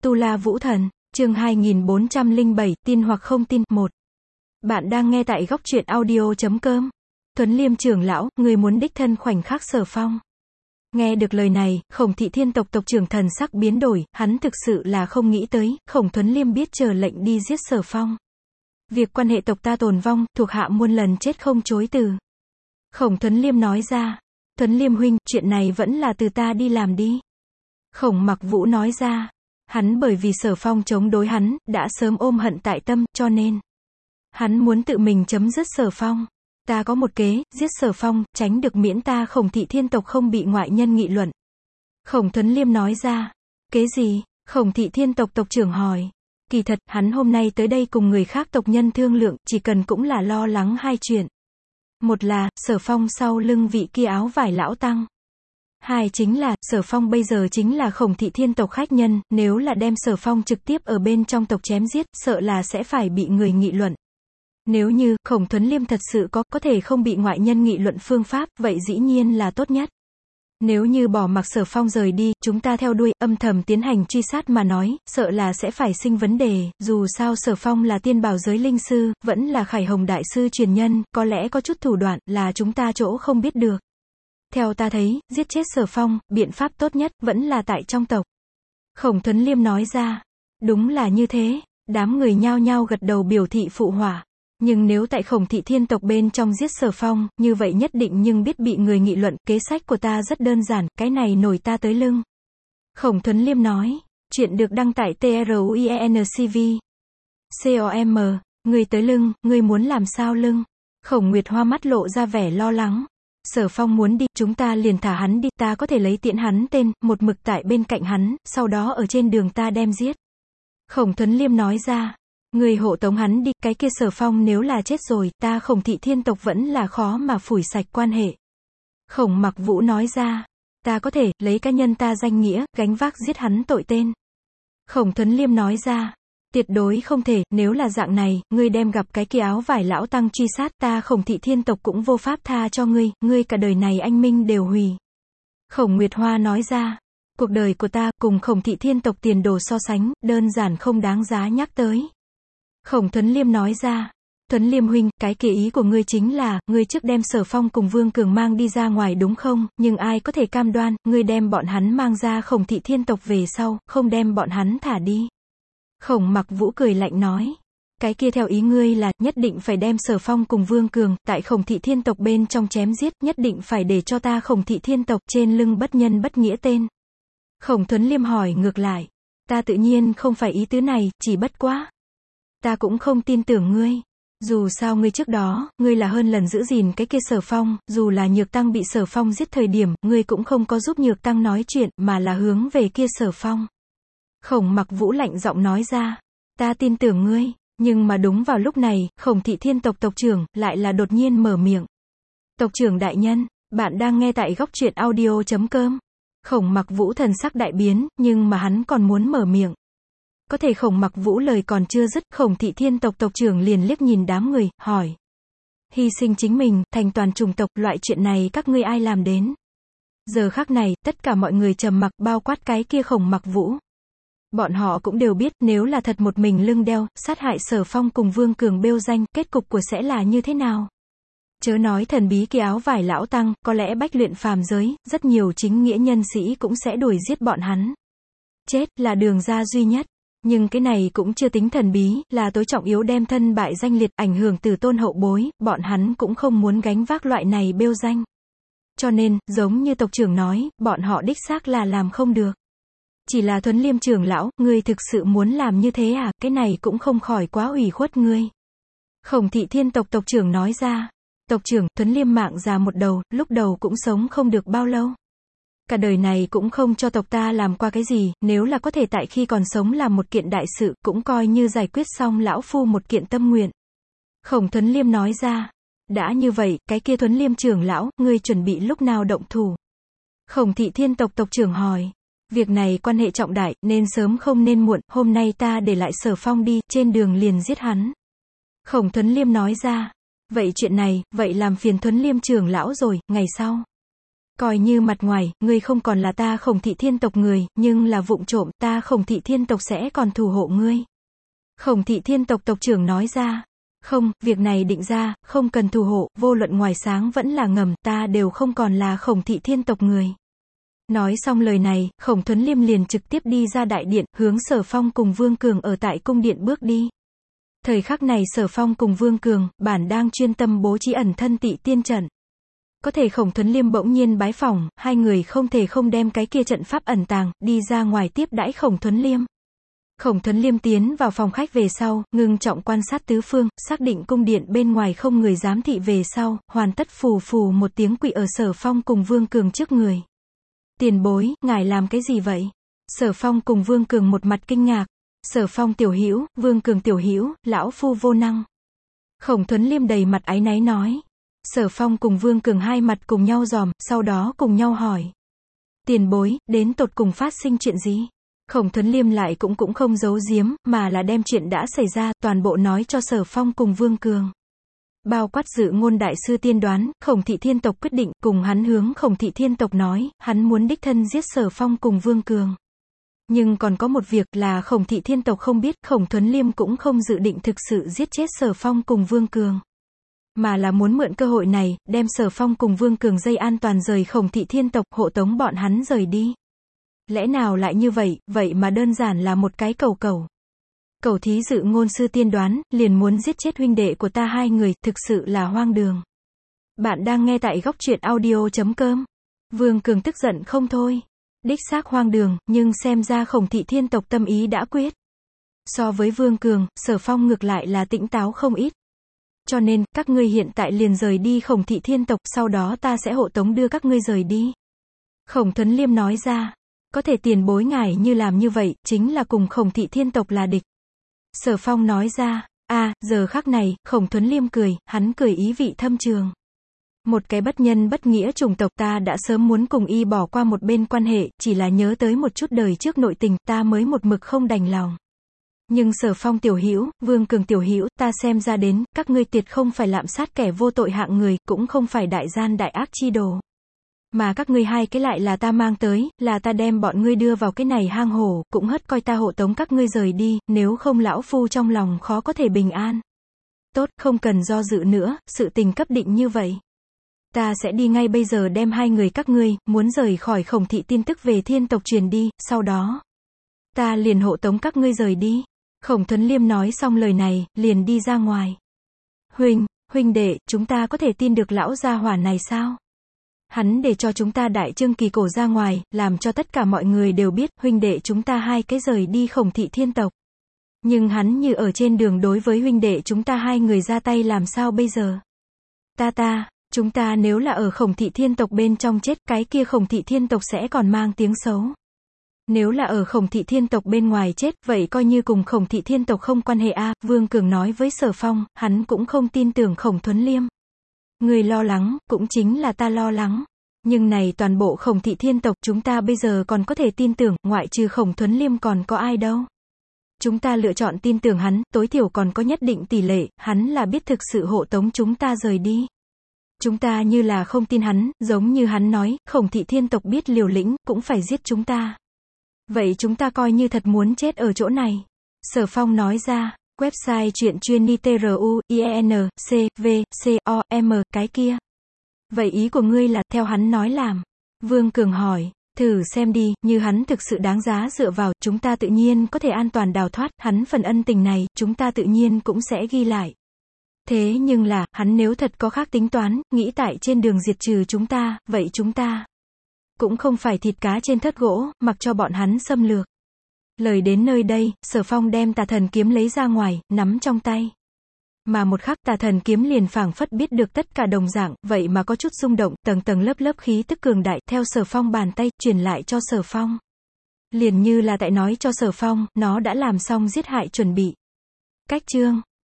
Tu La Vũ Thần, chương 2407, tin hoặc không tin, 1. Bạn đang nghe tại góc truyện audio.com. Tuấn Liêm trưởng lão, người muốn đích thân khoảnh khắc Sở Phong. Nghe được lời này, Khổng Thị Thiên tộc tộc trưởng thần sắc biến đổi, hắn thực sự là không nghĩ tới, Khổng Tuấn Liêm biết chờ lệnh đi giết Sở Phong. Việc quan hệ tộc ta tồn vong, thuộc hạ muôn lần chết không chối từ. Khổng Tuấn Liêm nói ra, Tuấn Liêm huynh, chuyện này vẫn là từ ta đi làm đi. Khổng Mặc Vũ nói ra, hắn bởi vì Sở Phong chống đối hắn, đã sớm ôm hận tại tâm, cho nên hắn muốn tự mình chấm dứt Sở Phong. Ta có một kế, giết Sở Phong, tránh được miễn ta Khổng Thị Thiên tộc không bị ngoại nhân nghị luận. Khổng Tuấn Liêm nói ra, kế gì? Khổng Thị Thiên tộc tộc trưởng hỏi. Kỳ thật, hắn hôm nay tới đây cùng người khác tộc nhân thương lượng, chỉ cần cũng là lo lắng hai chuyện. Một là, Sở Phong sau lưng vị kia áo vải lão tăng. Hai chính là, Sở Phong bây giờ chính là Khổng Thị Thiên tộc khách nhân, nếu là đem Sở Phong trực tiếp ở bên trong tộc chém giết, sợ là sẽ phải bị người nghị luận. Nếu như, Khổng Tuấn Liêm thật sự có thể không bị ngoại nhân nghị luận phương pháp, vậy dĩ nhiên là tốt nhất. Nếu như bỏ mặc Sở Phong rời đi, chúng ta theo đuôi, âm thầm tiến hành truy sát mà nói, sợ là sẽ phải sinh vấn đề, dù sao Sở Phong là tiên bảo giới linh sư, vẫn là Khải Hồng đại sư truyền nhân, có lẽ có chút thủ đoạn, là chúng ta chỗ không biết được. Theo ta thấy, giết chết Sở Phong, biện pháp tốt nhất, vẫn là tại trong tộc. Khổng Tuấn Liêm nói ra, đúng là như thế, đám người nhao nhao gật đầu biểu thị phụ họa. Nhưng nếu tại Khổng Thị Thiên tộc bên trong giết Sở Phong, như vậy nhất định nhưng biết bị người nghị luận, kế sách của ta rất đơn giản, cái này nổi ta tới lưng. Khổng Tuấn Liêm nói, chuyện được đăng tại TRUIENCV. COM, người tới lưng, người muốn làm sao lưng? Khổng Nguyệt Hoa mắt lộ ra vẻ lo lắng. Sở Phong muốn đi, chúng ta liền thả hắn đi, ta có thể lấy tiễn hắn tên, một mực tại bên cạnh hắn, sau đó ở trên đường ta đem giết. Khổng Tuấn Liêm nói ra, người hộ tống hắn đi, cái kia Sở Phong nếu là chết rồi, ta Khổng Thị Thiên tộc vẫn là khó mà phủi sạch quan hệ. Khổng Mặc Vũ nói ra, ta có thể, lấy cá nhân ta danh nghĩa, gánh vác giết hắn tội tên. Khổng Tuấn Liêm nói ra, tuyệt đối không thể, nếu là dạng này, ngươi đem gặp cái kia áo vải lão tăng truy sát, ta Khổng Thị Thiên tộc cũng vô pháp tha cho ngươi cả đời này anh minh đều hủy. Khổng Nguyệt Hoa nói ra, cuộc đời của ta, cùng Khổng Thị Thiên tộc tiền đồ so sánh, đơn giản không đáng giá nhắc tới. Khổng Tuấn Liêm nói ra, Tuấn Liêm huynh, cái kia ý của ngươi chính là, ngươi trước đem Sở Phong cùng Vương Cường mang đi ra ngoài đúng không, nhưng ai có thể cam đoan, ngươi đem bọn hắn mang ra Khổng Thị Thiên tộc về sau, không đem bọn hắn thả đi. Khổng Mặc Vũ cười lạnh nói, cái kia theo ý ngươi là, nhất định phải đem Sở Phong cùng Vương Cường, tại Khổng Thị Thiên tộc bên trong chém giết, nhất định phải để cho ta Khổng Thị Thiên tộc trên lưng bất nhân bất nghĩa tên. Khổng Tuấn Liêm hỏi ngược lại, ta tự nhiên không phải ý tứ này, chỉ bất quá. Ta cũng không tin tưởng ngươi. Dù sao ngươi trước đó, ngươi là hơn lần giữ gìn cái kia Sở Phong, dù là Nhược Tăng bị Sở Phong giết thời điểm, ngươi cũng không có giúp Nhược Tăng nói chuyện, mà là hướng về kia Sở Phong. Khổng Mặc Vũ lạnh giọng nói ra, ta tin tưởng ngươi, nhưng mà đúng vào lúc này, Khổng Thị Thiên tộc tộc trưởng, lại là đột nhiên mở miệng. Tộc trưởng đại nhân, bạn đang nghe tại góc truyện audio.com. Khổng Mặc Vũ thần sắc đại biến, nhưng mà hắn còn muốn mở miệng. Có thể Khổng Mặc Vũ lời còn chưa dứt, Khổng Thị Thiên tộc tộc trưởng liền liếc nhìn đám người, hỏi. Hy sinh chính mình, thành toàn chủng tộc, loại chuyện này các ngươi ai làm đến? Giờ khắc này, tất cả mọi người trầm mặc, bao quát cái kia Khổng Mặc Vũ. Bọn họ cũng đều biết, nếu là thật một mình lưng đeo, sát hại Sở Phong cùng Vương Cường bêu danh, kết cục của sẽ là như thế nào? Chớ nói thần bí kia áo vải lão tăng, có lẽ bách luyện phàm giới, rất nhiều chính nghĩa nhân sĩ cũng sẽ đuổi giết bọn hắn. Chết là đường ra duy nhất. Nhưng cái này cũng chưa tính thần bí, là tối trọng yếu đem thân bại danh liệt, ảnh hưởng từ tôn hậu bối, bọn hắn cũng không muốn gánh vác loại này bêu danh. Cho nên, giống như tộc trưởng nói, bọn họ đích xác là làm không được. Chỉ là Tuấn Liêm trưởng lão, ngươi thực sự muốn làm như thế à, cái này cũng không khỏi quá ủy khuất ngươi. Khổng Thị Thiên tộc tộc trưởng nói ra, tộc trưởng, Tuấn Liêm mạng già một đầu, lúc đầu cũng sống không được bao lâu. Cả đời này cũng không cho tộc ta làm qua cái gì, nếu là có thể tại khi còn sống làm một kiện đại sự, cũng coi như giải quyết xong lão phu một kiện tâm nguyện. Khổng Tuấn Liêm nói ra, đã như vậy, cái kia Tuấn Liêm trưởng lão, ngươi chuẩn bị lúc nào động thủ? Khổng Thị Thiên tộc tộc trưởng hỏi, việc này quan hệ trọng đại, nên sớm không nên muộn, hôm nay ta để lại Sở Phong đi, trên đường liền giết hắn. Khổng Tuấn Liêm nói ra, vậy chuyện này, vậy làm phiền Tuấn Liêm trưởng lão rồi, ngày sau. Coi như mặt ngoài, ngươi không còn là ta Khổng Thị Thiên tộc người, nhưng là vụng trộm, ta Khổng Thị Thiên tộc sẽ còn thủ hộ ngươi. Khổng Thị Thiên tộc tộc trưởng nói ra. Không, việc này định ra, không cần thủ hộ, vô luận ngoài sáng vẫn là ngầm, ta đều không còn là Khổng Thị Thiên tộc người. Nói xong lời này, Khổng Thuấn Liêm liền trực tiếp đi ra đại điện, hướng Sở Phong cùng Vương Cường ở tại cung điện bước đi. Thời khắc này Sở Phong cùng Vương Cường, bản đang chuyên tâm bố trí ẩn thân tị tiên trận. Có thể Khổng Thuấn Liêm bỗng nhiên bái phỏng, hai người không thể không đem cái kia trận pháp ẩn tàng, đi ra ngoài tiếp đãi Khổng Thuấn Liêm. Khổng Thuấn Liêm tiến vào phòng khách về sau, ngưng trọng quan sát tứ phương, xác định cung điện bên ngoài không người giám thị về sau, hoàn tất phù phù một tiếng quỳ ở Sở Phong cùng Vương Cường trước người. Tiền bối, ngài làm cái gì vậy? Sở Phong cùng Vương Cường một mặt kinh ngạc. Sở Phong tiểu hữu, Vương Cường tiểu hữu, lão phu vô năng. Khổng Thuấn Liêm đầy mặt áy náy nói. Sở Phong cùng Vương Cường hai mặt cùng nhau dòm, sau đó cùng nhau hỏi. Tiền bối, đến tột cùng phát sinh chuyện gì? Khổng Thuấn Liêm lại cũng không giấu giếm, mà là đem chuyện đã xảy ra, toàn bộ nói cho Sở Phong cùng Vương Cường. Bao quát dự ngôn đại sư tiên đoán, Khổng Thị Thiên tộc quyết định, cùng hắn hướng Khổng Thị Thiên tộc nói, hắn muốn đích thân giết Sở Phong cùng Vương Cường. Nhưng còn có một việc là Khổng Thị Thiên tộc không biết, Khổng Thuấn Liêm cũng không dự định thực sự giết chết Sở Phong cùng Vương Cường. Mà là muốn mượn cơ hội này, đem Sở Phong cùng Vương Cường dây an toàn rời Khổng Thị Thiên tộc, hộ tống bọn hắn rời đi. Lẽ nào lại như vậy, vậy mà đơn giản là một cái cầu. Cầu thí dự ngôn sư tiên đoán, liền muốn giết chết huynh đệ của ta hai người, thực sự là hoang đường. Bạn đang nghe tại góc truyện audio.com. Vương Cường tức giận không thôi. Đích xác hoang đường, nhưng xem ra Khổng Thị Thiên tộc tâm ý đã quyết. So với Vương Cường, Sở Phong ngược lại là tỉnh táo không ít. Cho nên, các ngươi hiện tại liền rời đi Khổng Thị Thiên tộc, sau đó ta sẽ hộ tống đưa các ngươi rời đi. Khổng Thuấn Liêm nói ra. Có thể tiền bối ngài như làm như vậy, chính là cùng Khổng Thị Thiên tộc là địch. Sở Phong nói ra. Giờ khắc này, Khổng Thuấn Liêm cười, hắn cười ý vị thâm trường. Một cái bất nhân bất nghĩa chủng tộc, ta đã sớm muốn cùng y bỏ qua một bên quan hệ, chỉ là nhớ tới một chút đời trước nội tình, ta mới một mực không đành lòng. Nhưng Sở Phong tiểu hữu, Vương Cường tiểu hữu, ta xem ra đến, các ngươi tuyệt không phải lạm sát kẻ vô tội hạng người, cũng không phải đại gian đại ác chi đồ. Mà các ngươi hai cái lại là ta mang tới, là ta đem bọn ngươi đưa vào cái này hang hổ, cũng hất coi ta hộ tống các ngươi rời đi, nếu không lão phu trong lòng khó có thể bình an. Tốt, không cần do dự nữa, sự tình cấp định như vậy. Ta sẽ đi ngay bây giờ đem hai người các ngươi, muốn rời khỏi Khổng Thị tin tức về Thiên tộc truyền đi, sau đó ta liền hộ tống các ngươi rời đi. Khổng Thuấn Liêm nói xong lời này, liền đi ra ngoài. Huynh đệ, chúng ta có thể tin được lão gia hỏa này sao? Hắn để cho chúng ta đại trương kỳ cổ ra ngoài, làm cho tất cả mọi người đều biết, huynh đệ chúng ta hai cái rời đi Khổng Thị Thiên tộc. Nhưng hắn như ở trên đường đối với huynh đệ chúng ta hai người ra tay làm sao bây giờ? Chúng ta nếu là ở Khổng Thị Thiên tộc bên trong chết, cái kia Khổng Thị Thiên tộc sẽ còn mang tiếng xấu. Nếu là ở Khổng Thị Thiên tộc bên ngoài chết, vậy coi như cùng Khổng Thị Thiên tộc không quan hệ Vương Cường nói với Sở Phong, hắn cũng không tin tưởng Khổng Thuấn Liêm. Người lo lắng, cũng chính là ta lo lắng. Nhưng này toàn bộ Khổng Thị Thiên tộc, chúng ta bây giờ còn có thể tin tưởng, ngoại trừ Khổng Thuấn Liêm còn có ai đâu. Chúng ta lựa chọn tin tưởng hắn, tối thiểu còn có nhất định tỷ lệ, hắn là biết thực sự hộ tống chúng ta rời đi. Chúng ta như là không tin hắn, giống như hắn nói, Khổng Thị Thiên tộc biết liều lĩnh, cũng phải giết chúng ta. Vậy chúng ta coi như thật muốn chết ở chỗ này. Sở Phong nói ra. Website truyện chuyên ITRUINCVCOM, cái kia. Vậy ý của ngươi là, theo hắn nói làm. Vương Cường hỏi, thử xem đi, như hắn thực sự đáng giá dựa vào, chúng ta tự nhiên có thể an toàn đào thoát, hắn phần ân tình này, chúng ta tự nhiên cũng sẽ ghi lại. Thế nhưng là, hắn nếu thật có khác tính toán, nghĩ tại trên đường diệt trừ chúng ta, vậy chúng ta cũng không phải thịt cá trên thớt gỗ, mặc cho bọn hắn xâm lược. Lời đến nơi đây, Sở Phong đem Tà Thần kiếm lấy ra ngoài, nắm trong tay. Mà một khắc Tà Thần kiếm liền phảng phất biết được tất cả đồng dạng, vậy mà có chút rung động, tầng tầng lớp lớp khí tức cường đại, theo Sở Phong bàn tay, truyền lại cho Sở Phong. Liền như là tại nói cho Sở Phong, nó đã làm xong giết hại chuẩn bị. Cách chương